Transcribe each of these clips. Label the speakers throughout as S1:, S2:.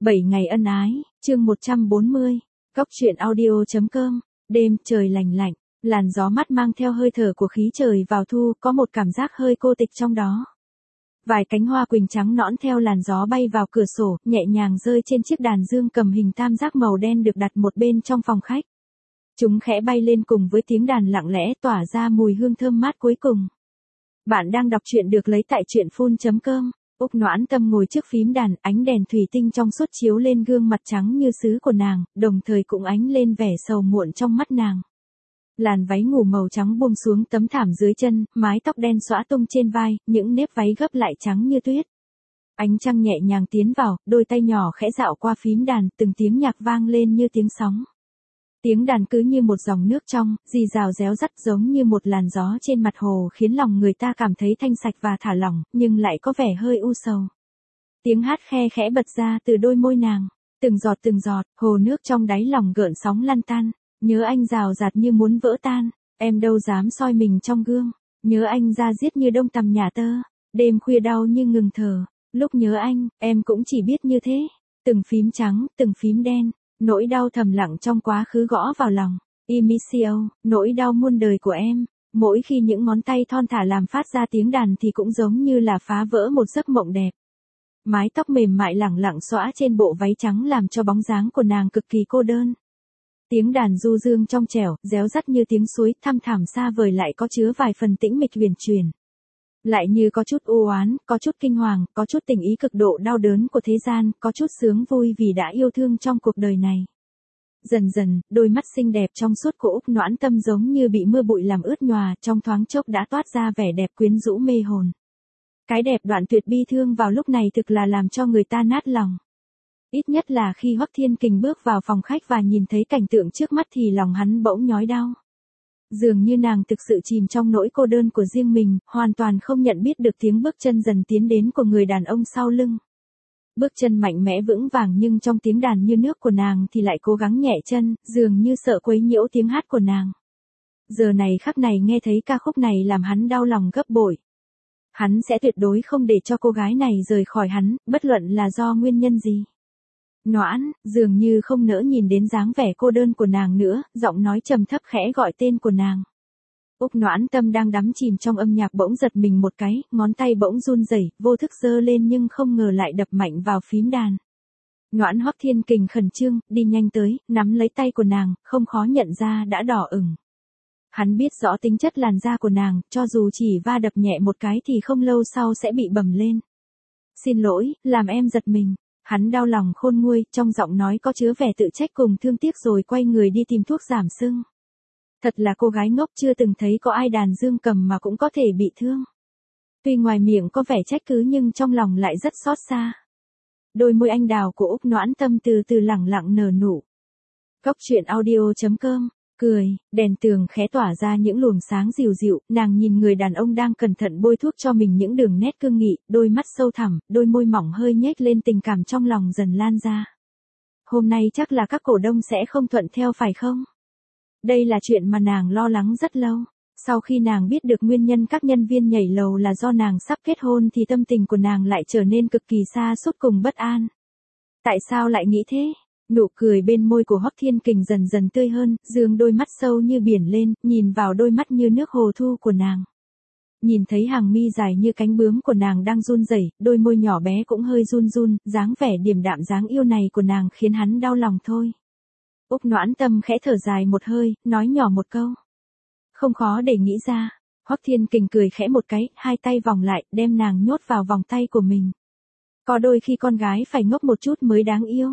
S1: 7 ngày ân ái, chương 140, Cóc truyện audio.com, đêm trời lành lạnh, làn gió mát mang theo hơi thở của khí trời vào thu, có một cảm giác hơi cô tịch trong đó. Vài cánh hoa quỳnh trắng nõn theo làn gió bay vào cửa sổ, nhẹ nhàng rơi trên chiếc đàn dương cầm hình tam giác màu đen được đặt một bên trong phòng khách. Chúng khẽ bay lên cùng với tiếng đàn lặng lẽ tỏa ra mùi hương thơm mát cuối cùng. Bạn đang đọc truyện được lấy tại truyện.com. Úc Noãn Tâm ngồi trước phím đàn, ánh đèn thủy tinh trong suốt chiếu lên gương mặt trắng như sứ của nàng, đồng thời cũng ánh lên vẻ sầu muộn trong mắt nàng. Làn váy ngủ màu trắng buông xuống tấm thảm dưới chân, mái tóc đen xõa tung trên vai, những nếp váy gấp lại trắng như tuyết. Ánh trăng nhẹ nhàng tiến vào, đôi tay nhỏ khẽ dạo qua phím đàn, từng tiếng nhạc vang lên như tiếng sóng. Tiếng đàn cứ như một dòng nước trong, rì rào réo rắt giống như một làn gió trên mặt hồ khiến lòng người ta cảm thấy thanh sạch và thả lỏng, nhưng lại có vẻ hơi u sầu. Tiếng hát khe khẽ bật ra từ đôi môi nàng, từng giọt, hồ nước trong đáy lòng gợn sóng lăn tan. Nhớ anh rào rạt như muốn vỡ tan, em đâu dám soi mình trong gương. Nhớ anh da diết như đông tằm nhà tơ, đêm khuya đau như ngừng thở. Lúc nhớ anh, em cũng chỉ biết như thế. Từng phím trắng, từng phím đen. Nỗi đau thầm lặng trong quá khứ gõ vào lòng. Emicio, nỗi đau muôn đời của em. Mỗi khi những ngón tay thon thả làm phát ra tiếng đàn thì cũng giống như là phá vỡ một giấc mộng đẹp. Mái tóc mềm mại lẳng lặng xõa trên bộ váy trắng làm cho bóng dáng của nàng cực kỳ cô đơn. Tiếng đàn du dương trong trẻo, réo rắt như tiếng suối, thăm thẳm xa vời lại có chứa vài phần tĩnh mịch huyền truyền. Lại như có chút u oán, có chút kinh hoàng, có chút tình ý cực độ đau đớn của thế gian, có chút sướng vui vì đã yêu thương trong cuộc đời này. Dần dần, đôi mắt xinh đẹp trong suốt của Úc Noãn Tâm giống như bị mưa bụi làm ướt nhòa, trong thoáng chốc đã toát ra vẻ đẹp quyến rũ mê hồn. Cái đẹp đoạn tuyệt bi thương vào lúc này thực là làm cho người ta nát lòng. Ít nhất là khi Hoắc Thiên Kình bước vào phòng khách và nhìn thấy cảnh tượng trước mắt thì lòng hắn bỗng nhói đau. Dường như nàng thực sự chìm trong nỗi cô đơn của riêng mình, hoàn toàn không nhận biết được tiếng bước chân dần tiến đến của người đàn ông sau lưng. Bước chân mạnh mẽ vững vàng nhưng trong tiếng đàn như nước của nàng thì lại cố gắng nhẹ chân, dường như sợ quấy nhiễu tiếng hát của nàng. Giờ này khắc này nghe thấy ca khúc này làm hắn đau lòng gấp bội. Hắn sẽ tuyệt đối không để cho cô gái này rời khỏi hắn, bất luận là do nguyên nhân gì. Noãn, dường như không nỡ nhìn đến dáng vẻ cô đơn của nàng nữa, giọng nói trầm thấp khẽ gọi tên của nàng. Úc Noãn Tâm đang đắm chìm trong âm nhạc bỗng giật mình một cái, ngón tay bỗng run rẩy, vô thức giơ lên nhưng không ngờ lại đập mạnh vào phím đàn. Noãn. Hoắc Thiên Kình khẩn trương, đi nhanh tới, nắm lấy tay của nàng, không khó nhận ra đã đỏ ửng. Hắn biết rõ tính chất làn da của nàng, cho dù chỉ va đập nhẹ một cái thì không lâu sau sẽ bị bầm lên. Xin lỗi, làm em giật mình. Hắn đau lòng khôn nguôi, trong giọng nói có chứa vẻ tự trách cùng thương tiếc rồi quay người đi tìm thuốc giảm sưng. Thật là cô gái ngốc chưa từng thấy có ai đàn dương cầm mà cũng có thể bị thương. Tuy ngoài miệng có vẻ trách cứ nhưng trong lòng lại rất xót xa. Đôi môi anh đào của Úc Noãn Tâm từ từ lẳng lặng nở nụ. Cóc truyện audio.com, cười, đèn tường khẽ tỏa ra những luồng sáng dịu dịu, nàng nhìn người đàn ông đang cẩn thận bôi thuốc cho mình những đường nét cương nghị, đôi mắt sâu thẳm, đôi môi mỏng hơi nhếch lên, tình cảm trong lòng dần lan ra. Hôm nay chắc là các cổ đông sẽ không thuận theo phải không? Đây là chuyện mà nàng lo lắng rất lâu. Sau khi nàng biết được nguyên nhân các nhân viên nhảy lầu là do nàng sắp kết hôn thì tâm tình của nàng lại trở nên cực kỳ sa sút cùng bất an. Tại sao lại nghĩ thế? Nụ cười bên môi của Hoắc Thiên Kình dần dần tươi hơn, dương đôi mắt sâu như biển lên, nhìn vào đôi mắt như nước hồ thu của nàng. Nhìn thấy hàng mi dài như cánh bướm của nàng đang run rẩy, đôi môi nhỏ bé cũng hơi run run, dáng vẻ điềm đạm dáng yêu này của nàng khiến hắn đau lòng thôi. Úc Noãn Tâm khẽ thở dài một hơi, nói nhỏ một câu. Không khó để nghĩ ra. Hoắc Thiên Kình cười khẽ một cái, hai tay vòng lại, đem nàng nhốt vào vòng tay của mình. Có đôi khi con gái phải ngốc một chút mới đáng yêu.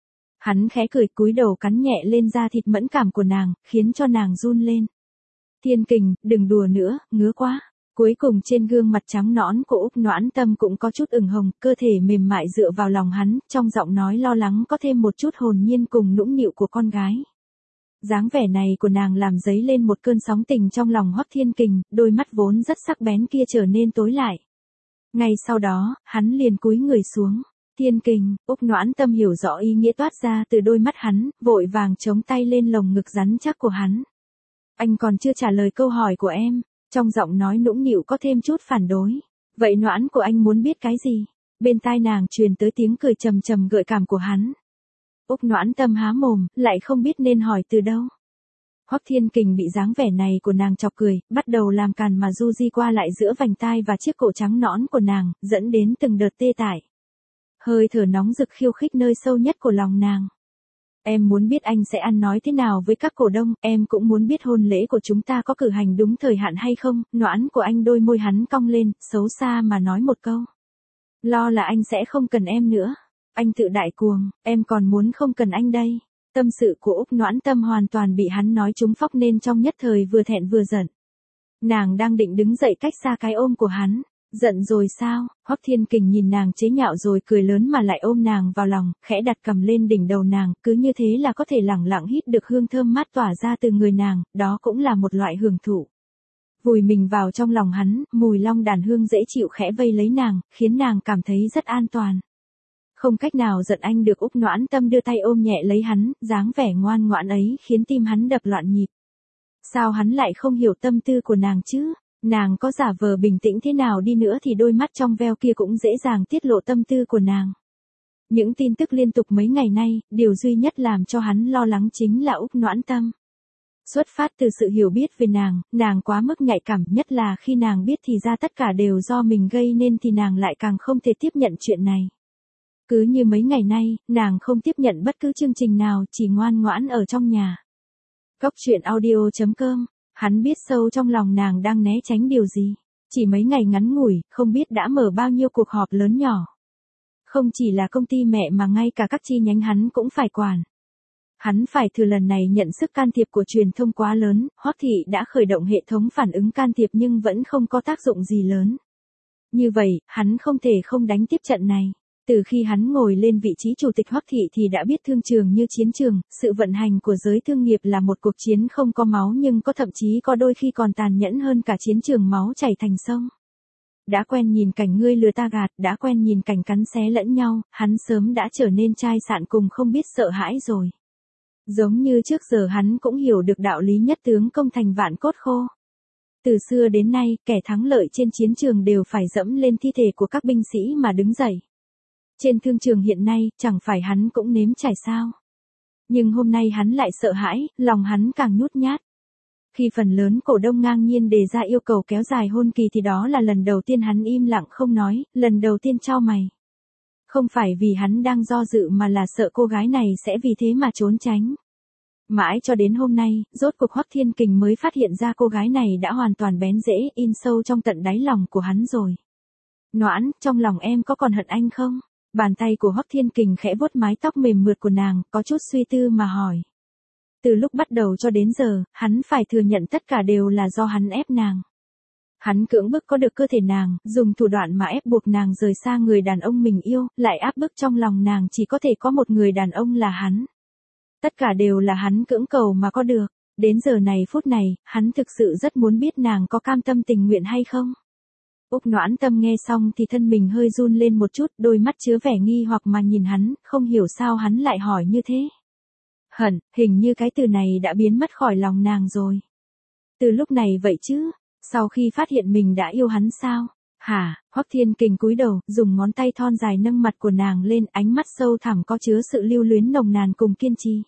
S1: Hắn khẽ cười cúi đầu cắn nhẹ lên da thịt mẫn cảm của nàng, khiến cho nàng run lên. Thiên Kình, đừng đùa nữa, ngứa quá. Cuối cùng trên gương mặt trắng nõn của Úc Noãn Tâm cũng có chút ửng hồng, cơ thể mềm mại dựa vào lòng hắn, trong giọng nói lo lắng có thêm một chút hồn nhiên cùng nũng nịu của con gái. Dáng vẻ này của nàng làm dấy lên một cơn sóng tình trong lòng Hoắc Thiên Kình, đôi mắt vốn rất sắc bén kia trở nên tối lại. Ngay sau đó, hắn liền cúi người xuống. Thiên Kình, Úc Noãn Tâm hiểu rõ ý nghĩa toát ra từ đôi mắt hắn, vội vàng chống tay lên lồng ngực rắn chắc của hắn. Anh còn chưa trả lời câu hỏi của em, trong giọng nói nũng nịu có thêm chút phản đối. Vậy Noãn của anh muốn biết cái gì? Bên tai nàng truyền tới tiếng cười trầm trầm gợi cảm của hắn. Úc Noãn Tâm há mồm, lại không biết nên hỏi từ đâu. Hoắc Thiên Kình bị dáng vẻ này của nàng chọc cười, bắt đầu làm càn mà du di qua lại giữa vành tai và chiếc cổ trắng nõn của nàng, dẫn đến từng đợt tê tải. Hơi thở nóng rực khiêu khích nơi sâu nhất của lòng nàng. Em muốn biết anh sẽ ăn nói thế nào với các cổ đông, em cũng muốn biết hôn lễ của chúng ta có cử hành đúng thời hạn hay không. Noãn của anh đôi môi hắn cong lên, xấu xa mà nói một câu. Lo là anh sẽ không cần em nữa. Anh tự đại cuồng, em còn muốn không cần anh đây. Tâm sự của Úc Noãn Tâm hoàn toàn bị hắn nói trúng phóc nên trong nhất thời vừa thẹn vừa giận. Nàng đang định đứng dậy cách xa cái ôm của hắn. Giận rồi sao? Hoắc Thiên Kình nhìn nàng chế nhạo rồi cười lớn mà lại ôm nàng vào lòng, khẽ đặt cầm lên đỉnh đầu nàng, cứ như thế là có thể lẳng lặng hít được hương thơm mát tỏa ra từ người nàng, đó cũng là một loại hưởng thụ. Vùi mình vào trong lòng hắn, mùi long đàn hương dễ chịu khẽ vây lấy nàng, khiến nàng cảm thấy rất an toàn. Không cách nào giận anh được. Úc Noãn Tâm đưa tay ôm nhẹ lấy hắn, dáng vẻ ngoan ngoãn ấy khiến tim hắn đập loạn nhịp. Sao hắn lại không hiểu tâm tư của nàng chứ? Nàng có giả vờ bình tĩnh thế nào đi nữa thì đôi mắt trong veo kia cũng dễ dàng tiết lộ tâm tư của nàng. Những tin tức liên tục mấy ngày nay, điều duy nhất làm cho hắn lo lắng chính là Úc Noãn Tâm. Xuất phát từ sự hiểu biết về nàng quá mức nhạy cảm, nhất là khi nàng biết thì ra tất cả đều do mình gây nên thì nàng lại càng không thể tiếp nhận chuyện này. Cứ như mấy ngày nay, nàng không tiếp nhận bất cứ chương trình nào, chỉ ngoan ngoãn ở trong nhà. Góc truyện audio.com. Hắn biết sâu trong lòng nàng đang né tránh điều gì. Chỉ mấy ngày ngắn ngủi, không biết đã mở bao nhiêu cuộc họp lớn nhỏ. Không chỉ là công ty mẹ mà ngay cả các chi nhánh hắn cũng phải quản. Hắn phải thừa lần này nhận sức can thiệp của truyền thông quá lớn. Hoắc Thị đã khởi động hệ thống phản ứng can thiệp nhưng vẫn không có tác dụng gì lớn. Như vậy, hắn không thể không đánh tiếp trận này. Từ khi hắn ngồi lên vị trí chủ tịch Hoắc Thị thì đã biết thương trường như chiến trường, sự vận hành của giới thương nghiệp là một cuộc chiến không có máu nhưng có thậm chí có đôi khi còn tàn nhẫn hơn cả chiến trường máu chảy thành sông. Đã quen nhìn cảnh ngươi lừa ta gạt, đã quen nhìn cảnh cắn xé lẫn nhau, hắn sớm đã trở nên chai sạn cùng không biết sợ hãi rồi. Giống như trước giờ hắn cũng hiểu được đạo lý nhất tướng công thành vạn cốt khô. Từ xưa đến nay, kẻ thắng lợi trên chiến trường đều phải dẫm lên thi thể của các binh sĩ mà đứng dậy. Trên thương trường hiện nay, chẳng phải hắn cũng nếm trải sao. Nhưng hôm nay hắn lại sợ hãi, lòng hắn càng nhút nhát. Khi phần lớn cổ đông ngang nhiên đề ra yêu cầu kéo dài hôn kỳ thì đó là lần đầu tiên hắn im lặng không nói, lần đầu tiên chau mày. Không phải vì hắn đang do dự mà là sợ cô gái này sẽ vì thế mà trốn tránh. Mãi cho đến hôm nay, rốt cuộc Hoắc Thiên Kình mới phát hiện ra cô gái này đã hoàn toàn bén rễ, in sâu trong tận đáy lòng của hắn rồi. Noãn, trong lòng em có còn hận anh không? Bàn tay của Hoắc Thiên Kình khẽ vuốt mái tóc mềm mượt của nàng, có chút suy tư mà hỏi. Từ lúc bắt đầu cho đến giờ, hắn phải thừa nhận tất cả đều là do hắn ép nàng. Hắn cưỡng bức có được cơ thể nàng, dùng thủ đoạn mà ép buộc nàng rời xa người đàn ông mình yêu, lại áp bức trong lòng nàng chỉ có thể có một người đàn ông là hắn. Tất cả đều là hắn cưỡng cầu mà có được. Đến giờ này phút này, hắn thực sự rất muốn biết nàng có cam tâm tình nguyện hay không. Úc Noãn Tâm nghe xong thì thân mình hơi run lên một chút, đôi mắt chứa vẻ nghi hoặc mà nhìn hắn, không hiểu sao hắn lại hỏi như thế. Hận, hình như cái từ này đã biến mất khỏi lòng nàng rồi. Từ lúc này vậy chứ, sau khi phát hiện mình đã yêu hắn sao? Hả? Hoắc Thiên Kình cúi đầu, dùng ngón tay thon dài nâng mặt của nàng lên, ánh mắt sâu thẳm có chứa sự lưu luyến nồng nàn cùng kiên trì.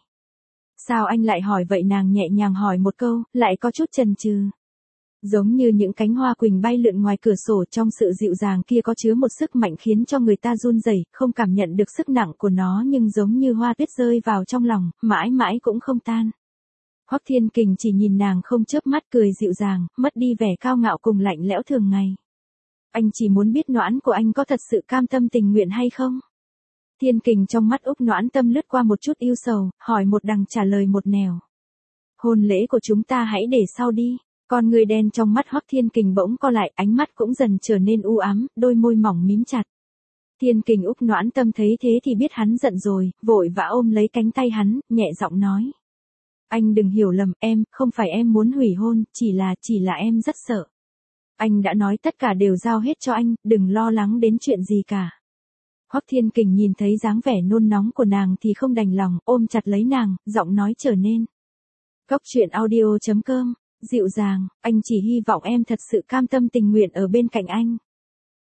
S1: Sao anh lại hỏi vậy? Nàng nhẹ nhàng hỏi một câu, lại có chút chần chừ. Giống như những cánh hoa quỳnh bay lượn ngoài cửa sổ, trong sự dịu dàng kia có chứa một sức mạnh khiến cho người ta run rẩy, không cảm nhận được sức nặng của nó nhưng giống như hoa tuyết rơi vào trong lòng, mãi mãi cũng không tan. Hoắc Thiên Kình chỉ nhìn nàng không chớp mắt, cười dịu dàng, mất đi vẻ cao ngạo cùng lạnh lẽo thường ngày. Anh chỉ muốn biết Noãn của anh có thật sự cam tâm tình nguyện hay không? Thiên Kình trong mắt Úc Noãn Tâm lướt qua một chút ưu sầu, hỏi một đằng trả lời một nẻo. Hôn lễ của chúng ta hãy để sau đi. Con người đen trong mắt Hoắc Thiên Kình bỗng co lại, ánh mắt cũng dần trở nên u ám, đôi môi mỏng mím chặt. Thiên Kình Úc Noãn Tâm thấy thế thì biết hắn giận rồi, vội vã ôm lấy cánh tay hắn, nhẹ giọng nói. Anh đừng hiểu lầm, em, không phải em muốn hủy hôn, chỉ là em rất sợ. Anh đã nói tất cả đều giao hết cho anh, đừng lo lắng đến chuyện gì cả. Hoắc Thiên Kình nhìn thấy dáng vẻ nôn nóng của nàng thì không đành lòng, ôm chặt lấy nàng, giọng nói trở nên. Góc truyện audio.com. Dịu dàng, anh chỉ hy vọng em thật sự cam tâm tình nguyện ở bên cạnh anh.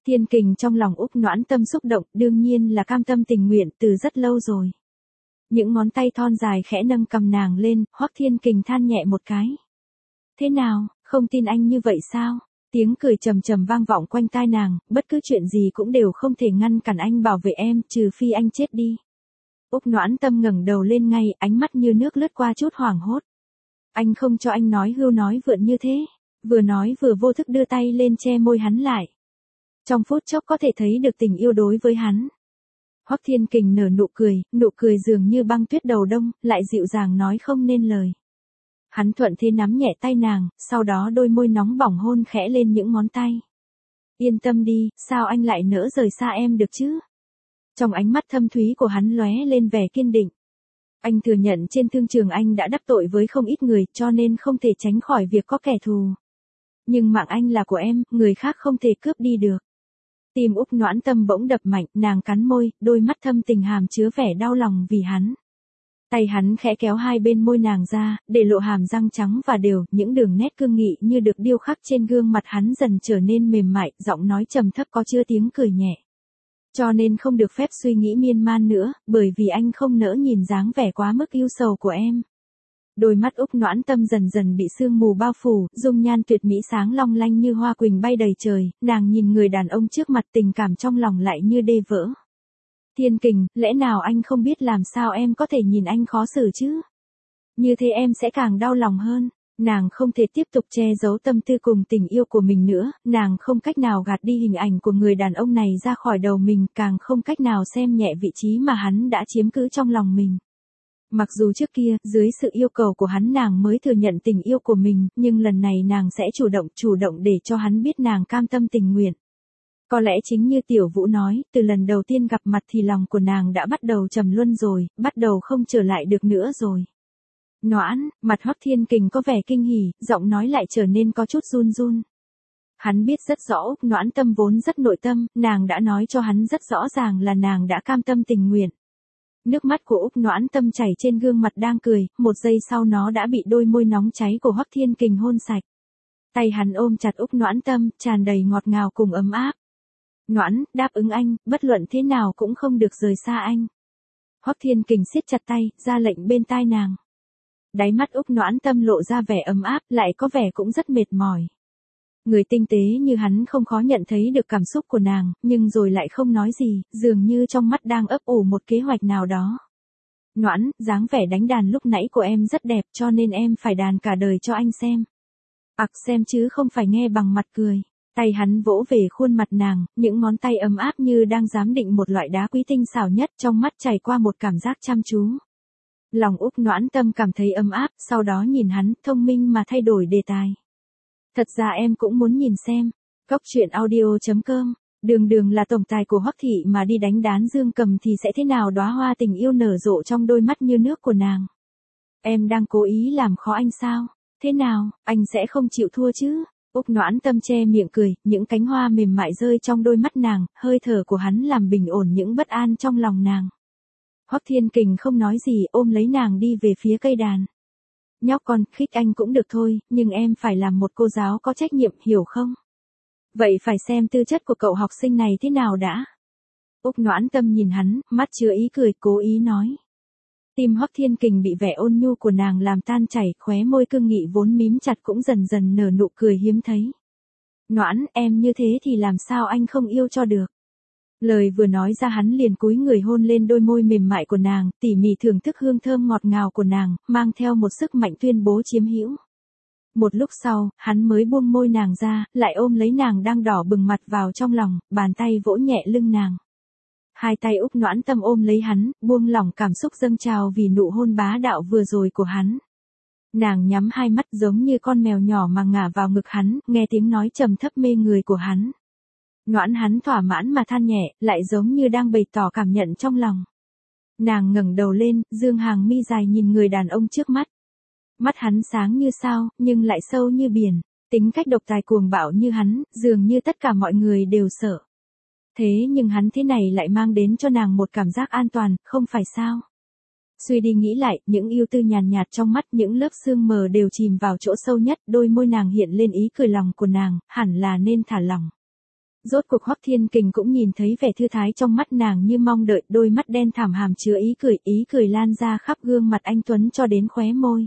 S1: Thiên Kình trong lòng Úc Noãn Tâm xúc động, đương nhiên là cam tâm tình nguyện từ rất lâu rồi. Những ngón tay thon dài khẽ nâng cầm nàng lên, Hoắc Thiên Kình than nhẹ một cái. Thế nào, không tin anh như vậy sao? Tiếng cười trầm trầm vang vọng quanh tai nàng, bất cứ chuyện gì cũng đều không thể ngăn cản anh bảo vệ em, trừ phi anh chết đi. Úc Noãn Tâm ngẩng đầu lên ngay, ánh mắt như nước lướt qua chút hoảng hốt. Anh không cho anh nói hưu nói vượn như thế. Vừa nói vừa vô thức đưa tay lên che môi hắn lại. Trong phút chốc có thể thấy được tình yêu đối với hắn. Hoắc Thiên Kình nở nụ cười dường như băng tuyết đầu đông, lại dịu dàng nói không nên lời. Hắn thuận thế nắm nhẹ tay nàng, sau đó đôi môi nóng bỏng hôn khẽ lên những ngón tay. Yên tâm đi, sao anh lại nỡ rời xa em được chứ? Trong ánh mắt thâm thúy của hắn lóe lên vẻ kiên định. Anh thừa nhận trên thương trường anh đã đắc tội với không ít người, cho nên không thể tránh khỏi việc có kẻ thù. Nhưng mạng anh là của em, người khác không thể cướp đi được. Tim Úc Noãn Tâm bỗng đập mạnh, nàng cắn môi, đôi mắt thâm tình hàm chứa vẻ đau lòng vì hắn. Tay hắn khẽ kéo hai bên môi nàng ra, để lộ hàm răng trắng và đều, những đường nét cương nghị như được điêu khắc trên gương mặt hắn dần trở nên mềm mại, giọng nói trầm thấp có chứa tiếng cười nhẹ. Cho nên không được phép suy nghĩ miên man nữa, bởi vì anh không nỡ nhìn dáng vẻ quá mức yêu sầu của em. Đôi mắt Úc Noãn Tâm dần dần bị sương mù bao phủ, dung nhan tuyệt mỹ sáng long lanh như hoa quỳnh bay đầy trời, nàng nhìn người đàn ông trước mặt tình cảm trong lòng lại như đê vỡ. Thiên Kình, lẽ nào anh không biết làm sao em có thể nhìn anh khó xử chứ? Như thế em sẽ càng đau lòng hơn. Nàng không thể tiếp tục che giấu tâm tư cùng tình yêu của mình nữa, nàng không cách nào gạt đi hình ảnh của người đàn ông này ra khỏi đầu mình, càng không cách nào xem nhẹ vị trí mà hắn đã chiếm cứ trong lòng mình. Mặc dù trước kia, dưới sự yêu cầu của hắn nàng mới thừa nhận tình yêu của mình, nhưng lần này nàng sẽ chủ động để cho hắn biết nàng cam tâm tình nguyện. Có lẽ chính như Tiểu Vũ nói, từ lần đầu tiên gặp mặt thì lòng của nàng đã bắt đầu trầm luân rồi, bắt đầu không trở lại được nữa rồi. Noãn, mặt Hoắc Thiên Kình có vẻ kinh hỉ, giọng nói lại trở nên có chút run run. Hắn biết rất rõ Úc Noãn Tâm vốn rất nội tâm, nàng đã nói cho hắn rất rõ ràng là nàng đã cam tâm tình nguyện. Nước mắt của Úc Noãn Tâm chảy trên gương mặt đang cười, một giây sau nó đã bị đôi môi nóng cháy của Hoắc Thiên Kình hôn sạch. Tay hắn ôm chặt Úc Noãn Tâm, tràn đầy ngọt ngào cùng ấm áp. Noãn, đáp ứng anh, bất luận thế nào cũng không được rời xa anh. Hoắc Thiên Kình siết chặt tay, ra lệnh bên tai nàng. Đáy mắt Úc Noãn Tâm lộ ra vẻ ấm áp, lại có vẻ cũng rất mệt mỏi. Người tinh tế như hắn không khó nhận thấy được cảm xúc của nàng, nhưng rồi lại không nói gì, dường như trong mắt đang ấp ủ một kế hoạch nào đó. Noãn, dáng vẻ đánh đàn lúc nãy của em rất đẹp cho nên em phải đàn cả đời cho anh xem. Xem chứ không phải nghe bằng mặt cười. Tay hắn vỗ về khuôn mặt nàng, những ngón tay ấm áp như đang giám định một loại đá quý tinh xảo nhất, trong mắt chảy qua một cảm giác chăm chú. Lòng Úc Noãn Tâm cảm thấy ấm áp, sau đó nhìn hắn, thông minh mà thay đổi đề tài. Thật ra em cũng muốn nhìn xem. Cóc truyện audio.com. Đường là tổng tài của Hoắc thị mà đi đánh đán dương cầm thì sẽ thế nào, đóa hoa tình yêu nở rộ trong đôi mắt như nước của nàng. Em đang cố ý làm khó anh sao? Thế nào, anh sẽ không chịu thua chứ? Úc Noãn Tâm che miệng cười, những cánh hoa mềm mại rơi trong đôi mắt nàng, hơi thở của hắn làm bình ổn những bất an trong lòng nàng. Hoắc Thiên Kình không nói gì, ôm lấy nàng đi về phía cây đàn. Nhóc con, khích anh cũng được thôi, nhưng em phải làm một cô giáo có trách nhiệm, hiểu không? Vậy phải xem tư chất của cậu học sinh này thế nào đã. Úc Noãn Tâm nhìn hắn, mắt chứa ý cười, cố ý nói. Tim Hoắc Thiên Kình bị vẻ ôn nhu của nàng làm tan chảy, khóe môi cương nghị vốn mím chặt cũng dần dần nở nụ cười hiếm thấy. Noãn, em như thế thì làm sao anh không yêu cho được. Lời vừa nói ra hắn liền cúi người hôn lên đôi môi mềm mại của nàng, tỉ mỉ thưởng thức hương thơm ngọt ngào của nàng, mang theo một sức mạnh tuyên bố chiếm hữu. Một lúc sau, hắn mới buông môi nàng ra, lại ôm lấy nàng đang đỏ bừng mặt vào trong lòng, bàn tay vỗ nhẹ lưng nàng. Hai tay Úc Noãn Tâm ôm lấy hắn, buông lỏng cảm xúc dâng trào vì nụ hôn bá đạo vừa rồi của hắn. Nàng nhắm hai mắt giống như con mèo nhỏ mà ngả vào ngực hắn, nghe tiếng nói trầm thấp mê người của hắn. Noãn, hắn thỏa mãn mà than nhẹ, lại giống như đang bày tỏ cảm nhận trong lòng. Nàng ngẩng đầu lên, dương hàng mi dài nhìn người đàn ông trước mắt. Mắt hắn sáng như sao, nhưng lại sâu như biển. Tính cách độc tài cuồng bạo như hắn, dường như tất cả mọi người đều sợ. Thế nhưng hắn thế này lại mang đến cho nàng một cảm giác an toàn, không phải sao? Suy đi nghĩ lại, những ưu tư nhàn nhạt trong mắt, những lớp sương mờ đều chìm vào chỗ sâu nhất, đôi môi nàng hiện lên ý cười lòng của nàng, hẳn là nên thả lỏng. Rốt cuộc Hoắc Thiên Kình cũng nhìn thấy vẻ thư thái trong mắt nàng như mong đợi, đôi mắt đen thẳm hàm chứa ý cười lan ra khắp gương mặt anh tuấn cho đến khóe môi.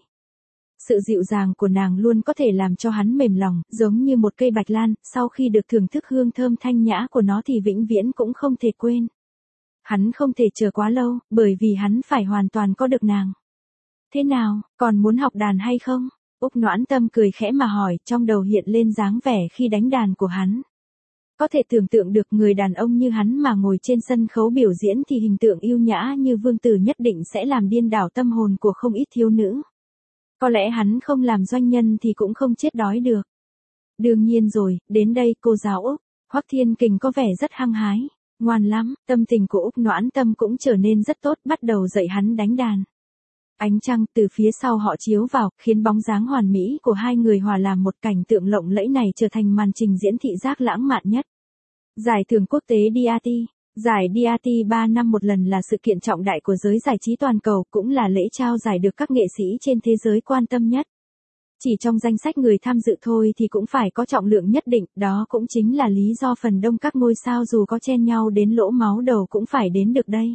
S1: Sự dịu dàng của nàng luôn có thể làm cho hắn mềm lòng, giống như một cây bạch lan, sau khi được thưởng thức hương thơm thanh nhã của nó thì vĩnh viễn cũng không thể quên. Hắn không thể chờ quá lâu, bởi vì hắn phải hoàn toàn có được nàng. Thế nào, còn muốn học đàn hay không? Úc Noãn Tâm cười khẽ mà hỏi, trong đầu hiện lên dáng vẻ khi đánh đàn của hắn. Có thể tưởng tượng được người đàn ông như hắn mà ngồi trên sân khấu biểu diễn thì hình tượng yêu nhã như vương tử nhất định sẽ làm điên đảo tâm hồn của không ít thiếu nữ. Có lẽ hắn không làm doanh nhân thì cũng không chết đói được. Đương nhiên rồi, đến đây cô giáo Úc, Hoắc Thiên Kình có vẻ rất hăng hái, ngoan lắm, tâm tình của Úc Noãn Tâm cũng trở nên rất tốt, bắt đầu dạy hắn đánh đàn. Ánh trăng từ phía sau họ chiếu vào, khiến bóng dáng hoàn mỹ của hai người hòa làm một cảnh tượng lộng lẫy này trở thành màn trình diễn thị giác lãng mạn nhất. Giải thưởng quốc tế DAT. Giải DAT 3 năm một lần là sự kiện trọng đại của giới giải trí toàn cầu, cũng là lễ trao giải được các nghệ sĩ trên thế giới quan tâm nhất. Chỉ trong danh sách người tham dự thôi thì cũng phải có trọng lượng nhất định, đó cũng chính là lý do phần đông các ngôi sao dù có chen nhau đến lỗ máu đầu cũng phải đến được đây.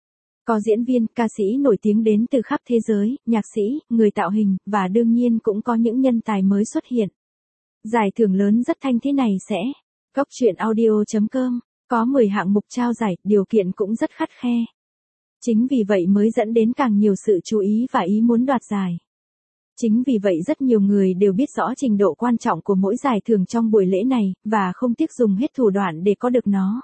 S1: Có diễn viên, ca sĩ nổi tiếng đến từ khắp thế giới, nhạc sĩ, người tạo hình, và đương nhiên cũng có những nhân tài mới xuất hiện. Giải thưởng lớn rất thanh thế này sẽ. Góc truyện audio.com, có 10 hạng mục trao giải, điều kiện cũng rất khắt khe. Chính vì vậy mới dẫn đến càng nhiều sự chú ý và ý muốn đoạt giải. Chính vì vậy rất nhiều người đều biết rõ trình độ quan trọng của mỗi giải thưởng trong buổi lễ này, và không tiếc dùng hết thủ đoạn để có được nó.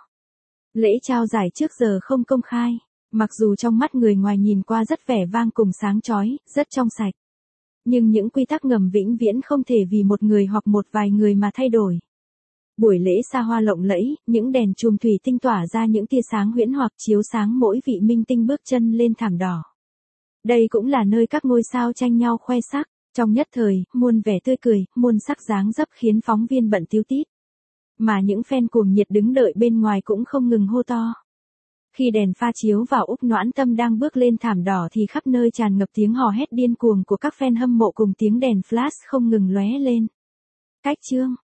S1: Lễ trao giải trước giờ không công khai, mặc dù trong mắt người ngoài nhìn qua rất vẻ vang cùng sáng chói, rất trong sạch. Nhưng những quy tắc ngầm vĩnh viễn không thể vì một người hoặc một vài người mà thay đổi. Buổi lễ xa hoa lộng lẫy, những đèn chùm thủy tinh tỏa ra những tia sáng huyễn hoặc chiếu sáng mỗi vị minh tinh bước chân lên thảm đỏ. Đây cũng là nơi các ngôi sao tranh nhau khoe sắc, trong nhất thời, muôn vẻ tươi cười, muôn sắc dáng dấp khiến phóng viên bận tíu tít. Mà những fan cuồng nhiệt đứng đợi bên ngoài cũng không ngừng hô to. Khi đèn pha chiếu vào Úc Noãn Tâm đang bước lên thảm đỏ thì khắp nơi tràn ngập tiếng hò hét điên cuồng của các fan hâm mộ cùng tiếng đèn flash không ngừng lóe lên. Cách chương